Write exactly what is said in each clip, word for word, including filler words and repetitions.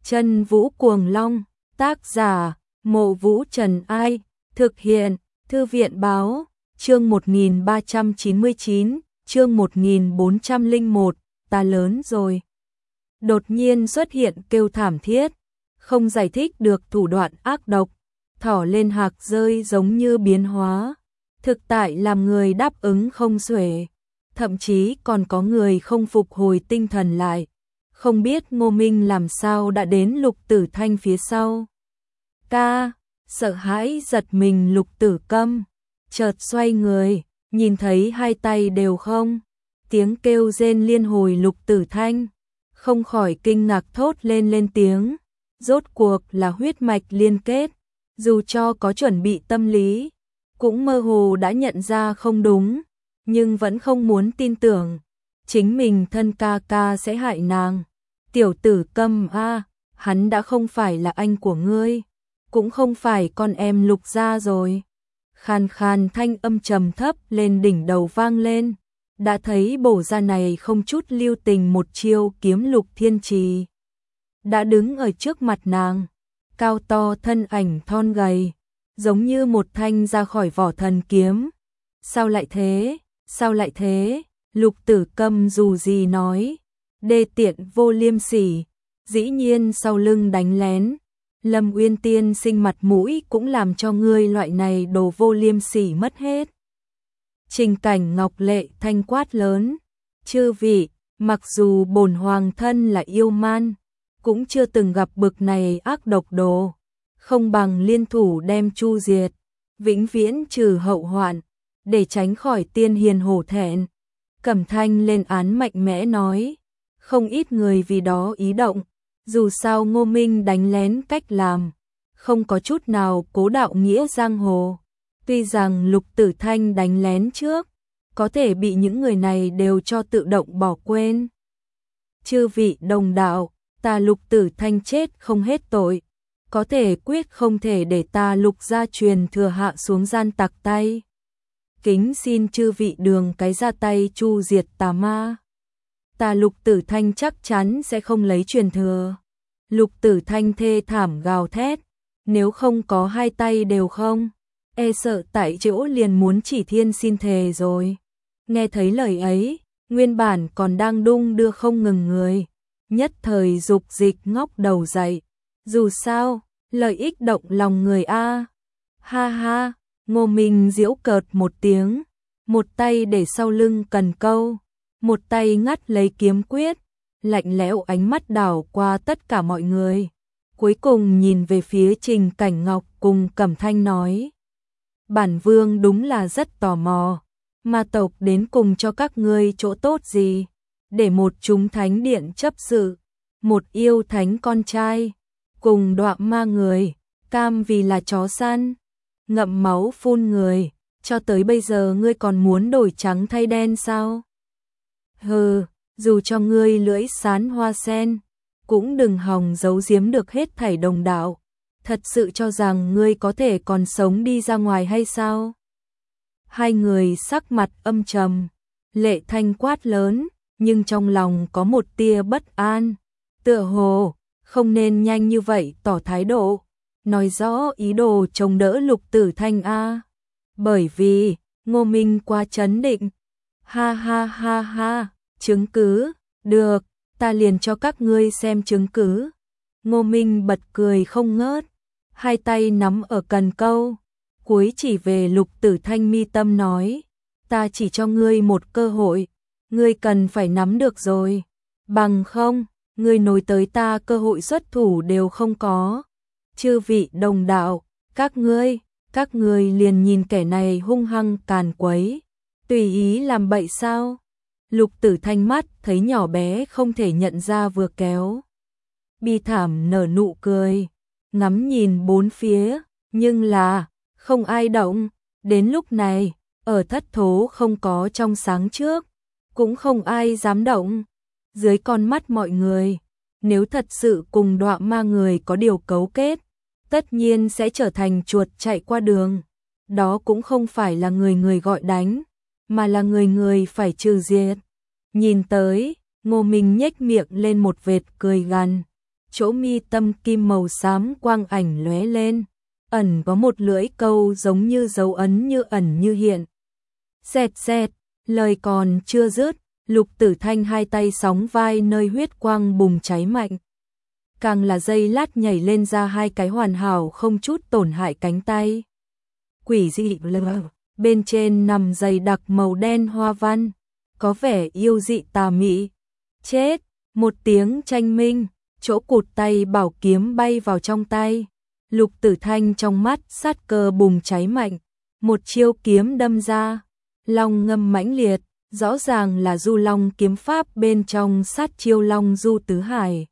Chân Vũ Cuồng Long, tác giả, Mộ Vũ Trần Ai, thực hiện, Thư viện báo, chương một nghìn ba trăm chín mươi chín, chương một nghìn bốn trăm lẻ một, ta lớn rồi. Đột nhiên xuất hiện kêu thảm thiết, không giải thích được thủ đoạn ác độc, thỏ lên hạc rơi giống như biến hóa, thực tại làm người đáp ứng không xuể, thậm chí còn có người không phục hồi tinh thần lại. Không biết Ngô Minh làm sao đã đến Lục Tử Thanh phía sau. Ca, sợ hãi giật mình Lục Tử Câm, chợt xoay người, nhìn thấy hai tay đều không. Tiếng kêu rên liên hồi Lục Tử Thanh, không khỏi kinh ngạc thốt lên lên tiếng. Rốt cuộc là huyết mạch liên kết, dù cho có chuẩn bị tâm lý, cũng mơ hồ đã nhận ra không đúng, nhưng vẫn không muốn tin tưởng. Chính mình thân ca ca sẽ hại nàng. Tiểu Tử Câm a, hắn đã không phải là anh của ngươi, cũng không phải con em Lục gia rồi. Khàn khàn thanh âm trầm thấp lên đỉnh đầu vang lên, đã thấy bổ ra này không chút lưu tình một chiêu kiếm Lục Thiên Trì. Đã đứng ở trước mặt nàng, cao to thân ảnh thon gầy, giống như một thanh ra khỏi vỏ thần kiếm. Sao lại thế, sao lại thế, Lục Tử Câm dù gì nói, đê tiện vô liêm sỉ, dĩ nhiên sau lưng đánh lén. Lâm Uyên tiên sinh mặt mũi cũng làm cho ngươi loại này đồ vô liêm sỉ mất hết. Trình Cảnh Ngọc lệ thanh quát lớn, chư vị, mặc dù bổn hoàng thân là yêu man, cũng chưa từng gặp bực này ác độc đồ, không bằng liên thủ đem chu diệt, vĩnh viễn trừ hậu hoạn, để tránh khỏi tiên hiền hổ thẹn. Cẩm Thanh lên án mạnh mẽ nói, không ít người vì đó ý động, dù sao Ngô Minh đánh lén cách làm, không có chút nào cố đạo nghĩa giang hồ. Tuy rằng Lục Tử Thanh đánh lén trước, có thể bị những người này đều cho tự động bỏ quên. Chư vị đồng đạo, ta Lục Tử Thanh chết không hết tội, có thể quyết không thể để ta Lục gia truyền thừa hạ xuống gian tặc tay. Kính xin chư vị đường cái ra tay chu diệt tà ma. Ta Lục Tử Thanh chắc chắn sẽ không lấy truyền thừa. Lục Tử Thanh thê thảm gào thét, nếu không có hai tay đều không, e sợ tại chỗ liền muốn chỉ thiên xin thề rồi. Nghe thấy lời ấy, nguyên bản còn đang đung đưa không ngừng người, nhất thời dục dịch ngóc đầu dậy. Dù sao, lợi ích động lòng người a. Ha ha, Ngô Minh giễu cợt một tiếng, một tay để sau lưng cần câu, một tay ngắt lấy kiếm quyết, lạnh lẽo ánh mắt đảo qua tất cả mọi người. Cuối cùng nhìn về phía Trình Cảnh Ngọc cùng Cẩm Thanh nói, bản vương đúng là rất tò mò, ma tộc đến cùng cho các ngươi chỗ tốt gì, để một chúng thánh điện chấp sự, một yêu thánh con trai, cùng đọa ma người, cam vì là chó săn, ngậm máu phun người, cho tới bây giờ ngươi còn muốn đổi trắng thay đen sao? Hừ, dù cho ngươi lưỡi sán hoa sen, cũng đừng hòng giấu giếm được hết thảy đồng đạo. Thật sự cho rằng ngươi có thể còn sống đi ra ngoài hay sao? Hai người sắc mặt âm trầm, lệ thanh quát lớn, nhưng trong lòng có một tia bất an. Tựa hồ, không nên nhanh như vậy tỏ thái độ, nói rõ ý đồ chống đỡ Lục Tử Thanh a. Bởi vì, Ngô Minh quá trấn định. Ha ha ha ha, chứng cứ, được, ta liền cho các ngươi xem chứng cứ. Ngô Minh bật cười không ngớt, hai tay nắm ở cần câu, cuối chỉ về Lục Tử Thanh mi tâm nói, ta chỉ cho ngươi một cơ hội, ngươi cần phải nắm được rồi, bằng không, ngươi nối tới ta cơ hội xuất thủ đều không có. Chư vị đồng đạo, các ngươi, các ngươi liền nhìn kẻ này hung hăng càn quấy, tùy ý làm bậy sao? Lục Tử Thanh mắt thấy nhỏ bé không thể nhận ra vừa kéo. Bi thảm nở nụ cười, ngắm nhìn bốn phía, nhưng là, không ai động. Đến lúc này, ở thất thố không có trong sáng trước, cũng không ai dám động. Dưới con mắt mọi người, nếu thật sự cùng đọa ma người có điều cấu kết, tất nhiên sẽ trở thành chuột chạy qua đường. Đó cũng không phải là người người gọi đánh, mà là người người phải trừ diệt. Nhìn tới, Ngô Minh nhếch miệng lên một vệt cười gằn, chỗ mi tâm kim màu xám quang ảnh lóe lên, ẩn có một lưỡi câu giống như dấu ấn như ẩn như hiện. Xẹt xẹt, lời còn chưa dứt, Lục Tử Thanh hai tay sóng vai nơi huyết quang bùng cháy mạnh. Càng là giây lát nhảy lên ra hai cái hoàn hảo không chút tổn hại cánh tay. Quỷ dị lờ, bên trên nằm dày đặc màu đen hoa văn, có vẻ yêu dị tà mị. Chết, một tiếng tranh minh, chỗ cụt tay bảo kiếm bay vào trong tay. Lục Tử Thanh trong mắt sát cơ bùng cháy mạnh, một chiêu kiếm đâm ra, long ngâm mãnh liệt, rõ ràng là Du Long kiếm pháp bên trong sát chiêu Long Du tứ hải.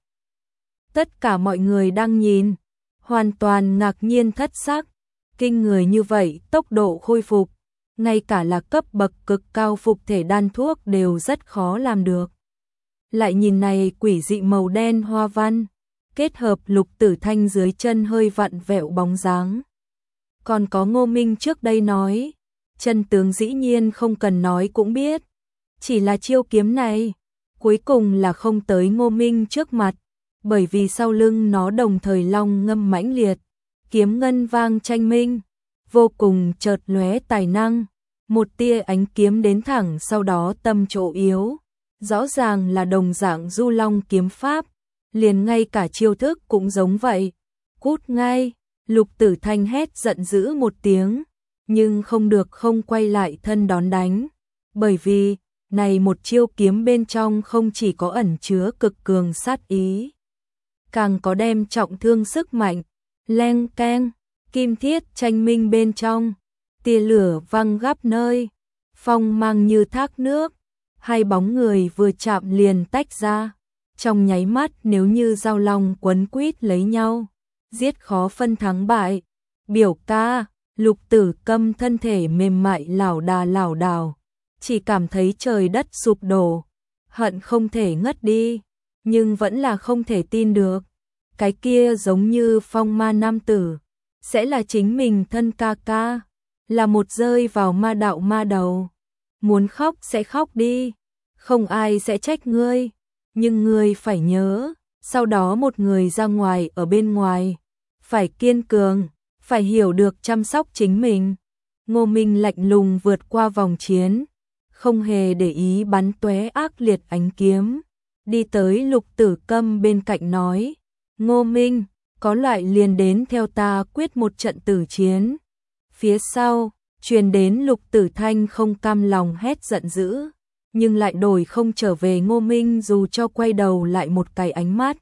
Tất cả mọi người đang nhìn, hoàn toàn ngạc nhiên thất sắc, kinh người như vậy tốc độ khôi phục, ngay cả là cấp bậc cực cao phục thể đan thuốc đều rất khó làm được. Lại nhìn này quỷ dị màu đen hoa văn, kết hợp Lục Tử Thanh dưới chân hơi vặn vẹo bóng dáng. Còn có Ngô Minh trước đây nói, chân tướng dĩ nhiên không cần nói cũng biết, chỉ là chiêu kiếm này, cuối cùng là không tới Ngô Minh trước mặt, bởi vì sau lưng nó đồng thời long ngâm mãnh liệt, kiếm ngân vang tranh minh, vô cùng chợt lóe tài năng, một tia ánh kiếm đến thẳng sau đó tâm chỗ yếu, rõ ràng là đồng dạng Du Long kiếm pháp, liền ngay cả chiêu thức cũng giống vậy. Cút ngay, Lục Tử Thanh hét giận dữ một tiếng, nhưng không được không quay lại thân đón đánh, bởi vì này một chiêu kiếm bên trong không chỉ có ẩn chứa cực cường sát ý, càng có đem trọng thương sức mạnh. Leng keng, kim thiết tranh minh bên trong, tia lửa văng khắp nơi, phong mang như thác nước, hai bóng người vừa chạm liền tách ra, trong nháy mắt nếu như dao long quấn quýt lấy nhau, giết khó phân thắng bại. Biểu ca, Lục Tử Câm thân thể mềm mại lảo đà lảo đảo, chỉ cảm thấy trời đất sụp đổ, hận không thể ngất đi, nhưng vẫn là không thể tin được. Cái kia giống như phong ma nam tử, sẽ là chính mình thân ca ca, là một rơi vào ma đạo ma đầu. Muốn khóc sẽ khóc đi, không ai sẽ trách ngươi, nhưng ngươi phải nhớ, sau đó một người ra ngoài ở bên ngoài, phải kiên cường, phải hiểu được chăm sóc chính mình. Ngô Minh lạnh lùng vượt qua vòng chiến, không hề để ý bắn tóe ác liệt ánh kiếm, đi tới Lục Tử Câm bên cạnh nói, Ngô Minh, có loại liền đến theo ta quyết một trận tử chiến. Phía sau, truyền đến Lục Tử Thanh không cam lòng hét giận dữ, nhưng lại đổi không trở về Ngô Minh dù cho quay đầu lại một cái ánh mắt.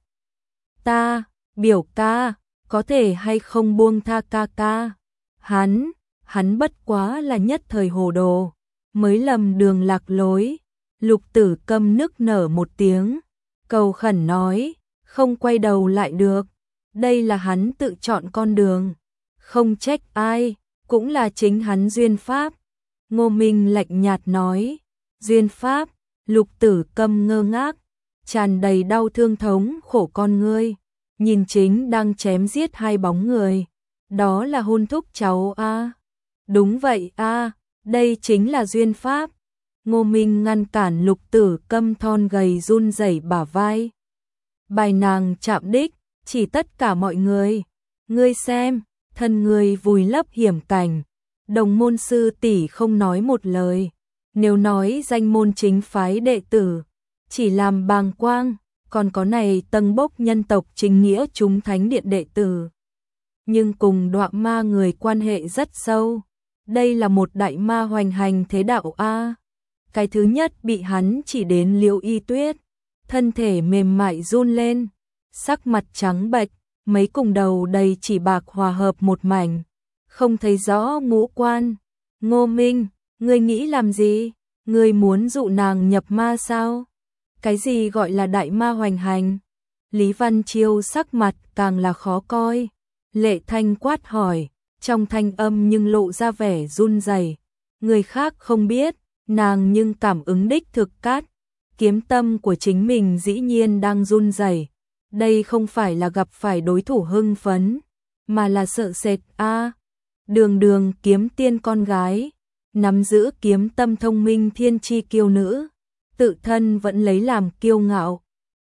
Ta, biểu ca, có thể hay không buông tha ca ca. Hắn, hắn bất quá là nhất thời hồ đồ, mới lầm đường lạc lối. Lục Tử Câm nức nở một tiếng, cầu khẩn nói, không quay đầu lại được, đây là hắn tự chọn con đường, không trách ai, cũng là chính hắn duyên pháp. Ngô Minh lạnh nhạt nói, duyên pháp. Lục Tử Câm ngơ ngác, tràn đầy đau thương thống khổ con ngươi, nhìn chính đang chém giết hai bóng người, đó là hôn thúc cháu a. À. Đúng vậy a, à, đây chính là duyên pháp. Ngô Minh ngăn cản Lục Tử Câm thon gầy run rẩy bả vai. Bài nàng chạm đích, chỉ tất cả mọi người, ngươi xem, thân người vùi lấp hiểm cảnh, đồng môn sư tỷ không nói một lời, nếu nói danh môn chính phái đệ tử, chỉ làm bàng quang, còn có này tầng bốc nhân tộc chính nghĩa chúng thánh điện đệ tử. Nhưng cùng Đoạ Ma người quan hệ rất sâu, đây là một đại ma hoành hành thế đạo a. Cái thứ nhất bị hắn chỉ đến Liễu Y Tuyết, thân thể mềm mại run lên, sắc mặt trắng bệch, mấy cùng đầu đầy chỉ bạc hòa hợp một mảnh, không thấy rõ ngũ quan. Ngô Minh, ngươi nghĩ làm gì? Ngươi muốn dụ nàng nhập ma sao? Cái gì gọi là đại ma hoành hành? Lý Văn Chiêu sắc mặt càng là khó coi. Lệ Thanh quát hỏi, trong thanh âm nhưng lộ ra vẻ run rẩy. Người khác không biết, nàng nhưng cảm ứng đích thực cát. Kiếm tâm của chính mình dĩ nhiên đang run rẩy. Đây không phải là gặp phải đối thủ hưng phấn, mà là sợ sệt a. À, đường đường kiếm tiên con gái, nắm giữ kiếm tâm thông minh thiên chi kiêu nữ, tự thân vẫn lấy làm kiêu ngạo,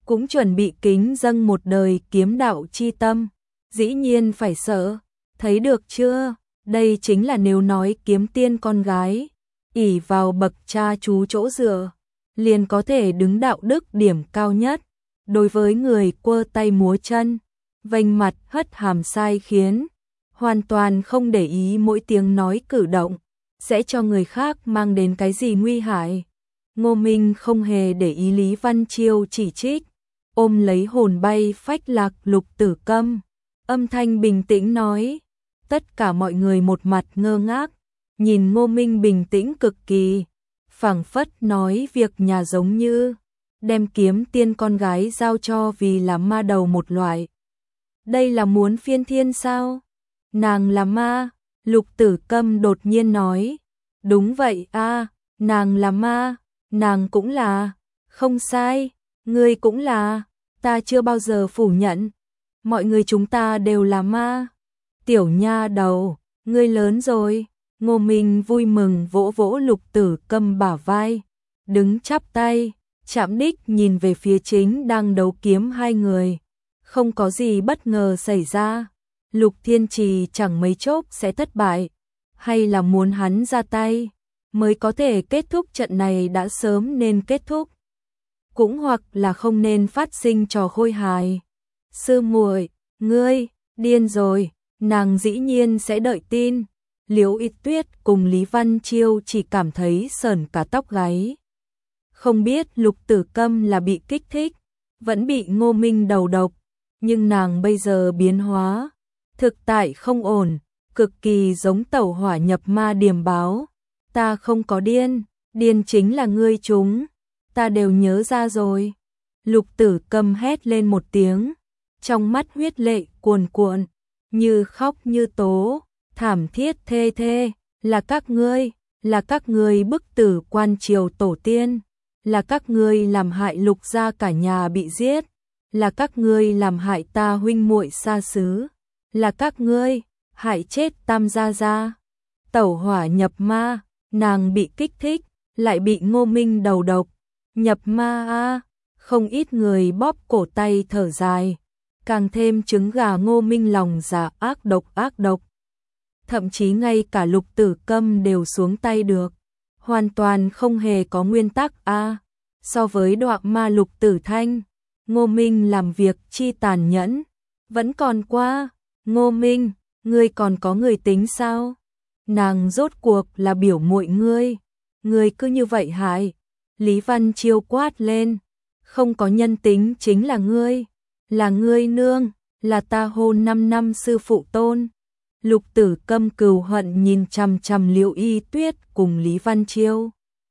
cũng chuẩn bị kính dâng một đời kiếm đạo chi tâm, dĩ nhiên phải sợ, thấy được chưa, đây chính là nếu nói kiếm tiên con gái, ỷ vào bậc cha chú chỗ dựa, liền có thể đứng đạo đức điểm cao nhất, đối với người quơ tay múa chân, vênh mặt hất hàm sai khiến, hoàn toàn không để ý mỗi tiếng nói cử động, sẽ cho người khác mang đến cái gì nguy hại. Ngô Minh không hề để ý Lý Văn Chiêu chỉ trích, ôm lấy hồn bay phách lạc Lục Tử Câm, âm thanh bình tĩnh nói, tất cả mọi người một mặt ngơ ngác, nhìn Ngô Minh bình tĩnh cực kỳ, phảng phất nói việc nhà giống như đem kiếm tiên con gái giao cho vì là ma đầu một loại. Đây là muốn phiên thiên sao? Nàng là ma, Lục Tử Câm đột nhiên nói. Đúng vậy a, nàng là ma, nàng cũng là, không sai, ngươi cũng là, ta chưa bao giờ phủ nhận, mọi người chúng ta đều là ma. Tiểu nha đầu, ngươi lớn rồi. Ngô Minh vui mừng vỗ vỗ Lục Tử Câm bả vai, đứng chắp tay, chạm đích nhìn về phía chính đang đấu kiếm hai người. Không có gì bất ngờ xảy ra, Lục Thiên Trì chẳng mấy chốc sẽ thất bại, hay là muốn hắn ra tay mới có thể kết thúc trận này đã sớm nên kết thúc, cũng hoặc là không nên phát sinh trò khôi hài. Sư muội, ngươi điên rồi, nàng dĩ nhiên sẽ đợi tin. Liễu Y Tuyết cùng Lý Văn Chiêu chỉ cảm thấy sởn cả tóc gáy. Không biết Lục Tử Câm là bị kích thích, vẫn bị Ngô Minh đầu độc, nhưng nàng bây giờ biến hóa, thực tại không ổn, cực kỳ giống tẩu hỏa nhập ma điềm báo. Ta không có điên, điên chính là ngươi chúng, ta đều nhớ ra rồi. Lục Tử Câm hét lên một tiếng, trong mắt huyết lệ cuồn cuộn, như khóc như tố, thảm thiết thê thê, là các ngươi, là các ngươi bức tử quan triều tổ tiên, là các ngươi làm hại Lục gia cả nhà bị giết, là các ngươi làm hại ta huynh muội xa xứ, là các ngươi hại chết Tam gia gia. Tẩu hỏa nhập ma, nàng bị kích thích, lại bị Ngô Minh đầu độc, nhập ma a, không ít người bóp cổ tay thở dài, càng thêm trứng gà Ngô Minh lòng dạ ác độc ác độc. Thậm chí ngay cả Lục Tử Câm đều xuống tay được, hoàn toàn không hề có nguyên tắc a. So với Đoạ Ma Lục Tử Thanh, Ngô Minh làm việc chi tàn nhẫn, vẫn còn qua. Ngô Minh, ngươi còn có người tính sao? Nàng rốt cuộc là biểu muội ngươi, ngươi cứ như vậy hại. Lý Văn Chiêu quát lên, không có nhân tính chính là ngươi, là ngươi nương, là ta hôn năm năm sư phụ tôn. Lục Tử Câm cừu hận nhìn chằm chằm Liễu Y Tuyết cùng Lý Văn Chiêu.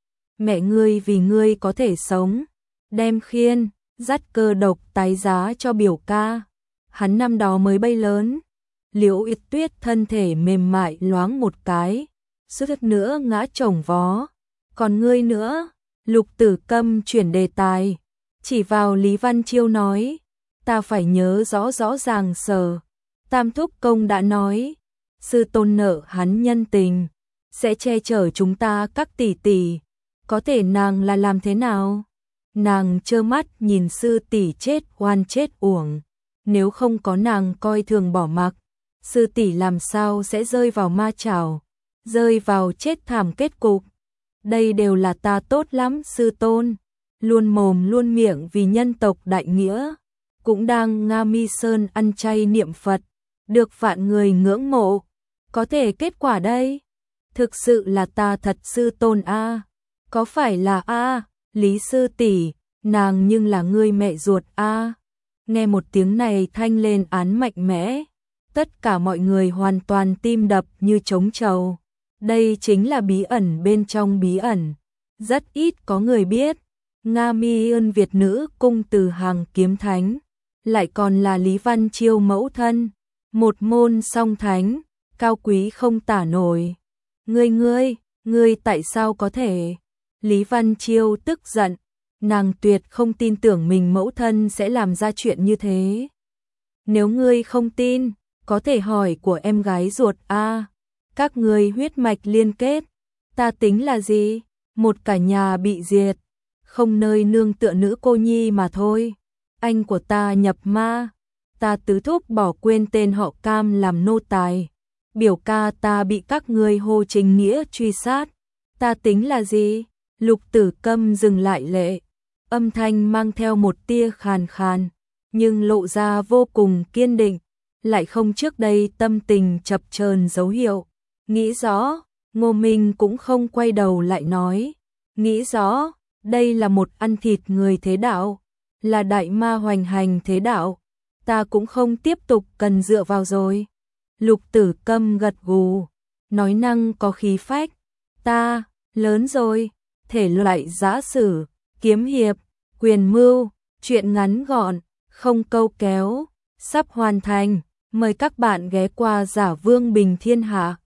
Mẹ ngươi vì ngươi có thể sống, đem khiên, dắt cơ độc tái giá cho biểu ca. Hắn năm đó mới bay lớn. Liễu Y Tuyết thân thể mềm mại loáng một cái, suýt nữa ngã chồng vó. Còn ngươi nữa? Lục Tử Câm chuyển đề tài, chỉ vào Lý Văn Chiêu nói, ta phải nhớ rõ rõ ràng Sở Tam Thúc Công đã nói, sư tôn nợ hắn nhân tình, sẽ che chở chúng ta các tỷ tỷ, có thể nàng là làm thế nào? Nàng trơ mắt nhìn sư tỷ chết oan chết uổng, nếu không có nàng coi thường bỏ mặc, sư tỷ làm sao sẽ rơi vào ma chảo, rơi vào chết thảm kết cục. Đây đều là ta tốt lắm sư tôn, luôn mồm luôn miệng vì nhân tộc đại nghĩa, cũng đang Nga Mi Sơn ăn chay niệm Phật, được vạn người ngưỡng mộ, có thể kết quả đây, thực sự là ta thật sư tôn a, có phải là a, Lý sư tỷ, nàng nhưng là ngươi mẹ ruột a. Nghe một tiếng này thanh lên án mạnh mẽ, tất cả mọi người hoàn toàn tim đập như trống trầu. Đây chính là bí ẩn bên trong bí ẩn, rất ít có người biết. Nga Mi Ân Việt nữ cung từ hàng kiếm thánh, lại còn là Lý Văn Chiêu mẫu thân, một môn song thánh, cao quý không tả nổi. Ngươi ngươi, ngươi tại sao có thể? Lý Văn Chiêu tức giận, nàng tuyệt không tin tưởng mình mẫu thân sẽ làm ra chuyện như thế. Nếu ngươi không tin, có thể hỏi của em gái ruột a. Các ngươi huyết mạch liên kết, ta tính là gì? Một cả nhà bị diệt, không nơi nương tựa nữ cô nhi mà thôi. anh của ta nhập ma, ta tứ thúc bỏ quên tên họ Cam làm nô tài, biểu ca ta bị các ngươi Hồ Chính Nghĩa truy sát, ta tính là gì? Lục Tử Câm dừng lại lệ, âm thanh mang theo một tia khàn khàn, nhưng lộ ra vô cùng kiên định, lại không trước đây tâm tình chập chờn dấu hiệu. Nghĩ rõ, Ngô Minh cũng không quay đầu lại nói, nghĩ rõ, đây là một ăn thịt người thế đạo, là đại ma hoành hành thế đạo, ta cũng không tiếp tục cần dựa vào rồi. Lục Tử Câm gật gù, nói năng có khí phách, ta, lớn rồi, thể loại giã sử, kiếm hiệp, quyền mưu, chuyện ngắn gọn, không câu kéo, sắp hoàn thành, mời các bạn ghé qua Giả Vương Bình Thiên Hạ.